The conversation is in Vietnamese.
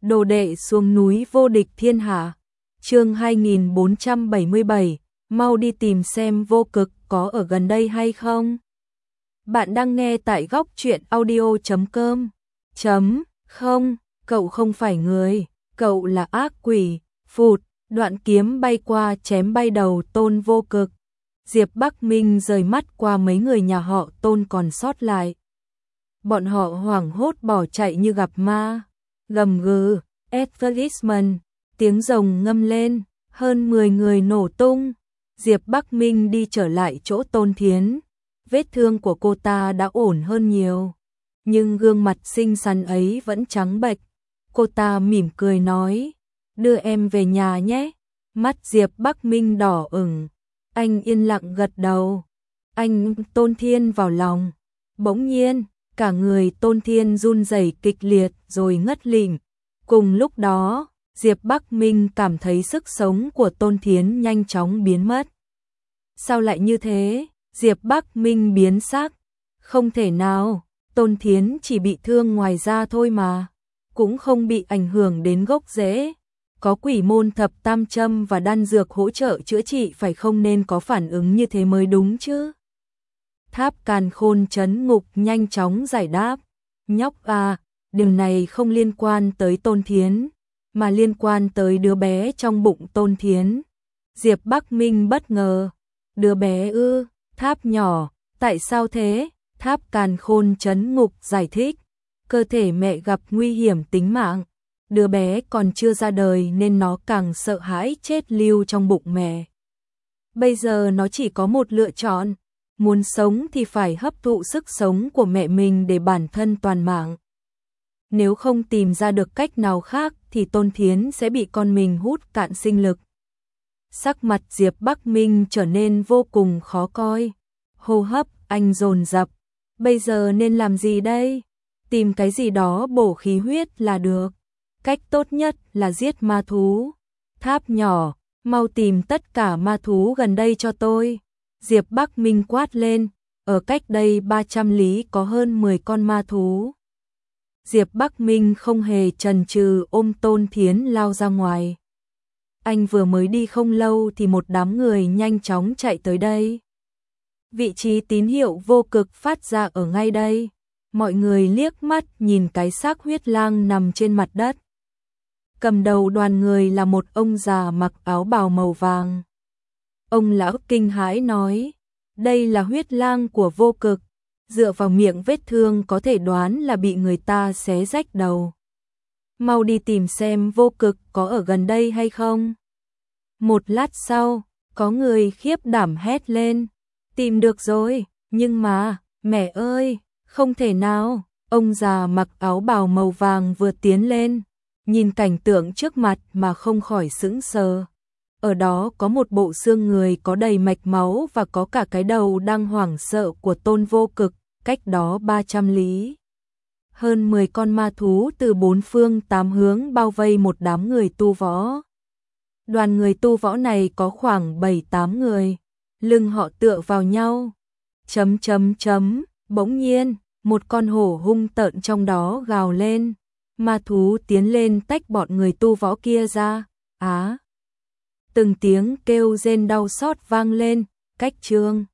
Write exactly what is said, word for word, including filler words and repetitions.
Đồ đệ xuống núi vô địch thiên hạ. Chương hai nghìn bốn trăm bảy mươi bảy, mau đi tìm xem vô cực có ở gần đây hay không. Bạn đang nghe tại góc truyện audio chấm com. Chấm, không, cậu không phải người, cậu là ác quỷ. Phụt, đoạn kiếm bay qua chém bay đầu Tôn Vô Cực. Diệp Bắc Minh rời mắt qua mấy người nhà họ Tôn còn sót lại. Bọn họ hoảng hốt bỏ chạy như gặp ma. Gầm gừ, advertisement, tiếng rồng ngâm lên, hơn mười người nổ tung. Diệp Bắc Minh đi trở lại chỗ Tôn Thiến. Vết thương của cô ta đã ổn hơn nhiều, nhưng gương mặt xinh xắn ấy vẫn trắng bệch. Cô ta mỉm cười nói, đưa em về nhà nhé. Mắt Diệp Bắc Minh đỏ ửng, anh yên lặng gật đầu. Anh Tôn Thiên vào lòng. Bỗng nhiên, cả người Tôn Thiên run rẩy kịch liệt rồi ngất lịm. Cùng lúc đó, Diệp Bắc Minh cảm thấy sức sống của Tôn Thiến nhanh chóng biến mất. Sao lại như thế? Diệp Bắc Minh biến sắc. Không thể nào, Tôn Thiến chỉ bị thương ngoài da thôi mà, cũng không bị ảnh hưởng đến gốc rễ. Có quỷ môn thập tam châm và đan dược hỗ trợ chữa trị phải không, nên có phản ứng như thế mới đúng chứ. Tháp Càn Khôn trấn ngục nhanh chóng giải đáp. Nhóc à, điều này không liên quan tới Tôn Thiến, mà liên quan tới đứa bé trong bụng Tôn Thiến. Diệp Bắc Minh bất ngờ. Đứa bé ư? Tháp nhỏ, tại sao thế? Tháp Càn Khôn trấn ngục giải thích. Cơ thể mẹ gặp nguy hiểm tính mạng. Đứa bé còn chưa ra đời nên nó càng sợ hãi chết lưu trong bụng mẹ. Bây giờ nó chỉ có một lựa chọn. Muốn sống thì phải hấp thụ sức sống của mẹ mình để bản thân toàn mạng. Nếu không tìm ra được cách nào khác thì Tôn Thiến sẽ bị con mình hút cạn sinh lực. Sắc mặt Diệp Bắc Minh trở nên vô cùng khó coi. Hô hấp anh dồn dập. Bây giờ nên làm gì đây? Tìm cái gì đó bổ khí huyết là được. Cách tốt nhất là giết ma thú. Tháp nhỏ, mau tìm tất cả ma thú gần đây cho tôi. Diệp Bắc Minh quát lên. Ở cách đây ba trăm lý có hơn mười con ma thú. Diệp Bắc Minh không hề chần chừ ôm Tôn Thiến lao ra ngoài. Anh vừa mới đi không lâu thì một đám người nhanh chóng chạy tới đây. Vị trí tín hiệu vô cực phát ra ở ngay đây. Mọi người liếc mắt nhìn cái xác huyết lang nằm trên mặt đất. Cầm đầu đoàn người là một ông già mặc áo bào màu vàng. Ông lão kinh hãi nói, đây là huyết lang của vô cực. Dựa vào miệng vết thương có thể đoán là bị người ta xé rách đầu. Mau đi tìm xem vô cực có ở gần đây hay không. Một lát sau, có người khiếp đảm hét lên. Tìm được rồi, nhưng mà, mẹ ơi, không thể nào. Ông già mặc áo bào màu vàng vừa tiến lên, nhìn cảnh tượng trước mặt mà không khỏi sững sờ. Ở đó có một bộ xương người có đầy mạch máu và có cả cái đầu đang hoảng sợ của Tôn Vô Cực, cách đó ba trăm lý. Hơn mười con ma thú từ bốn phương tám hướng bao vây một đám người tu võ. Đoàn người tu võ này có khoảng bảy tám người, lưng họ tựa vào nhau. Chấm chấm chấm, bỗng nhiên, một con hổ hung tợn trong đó gào lên. Ma thú tiến lên tách bọn người tu võ kia ra. Á! Từng tiếng kêu rên đau xót vang lên, cách chương.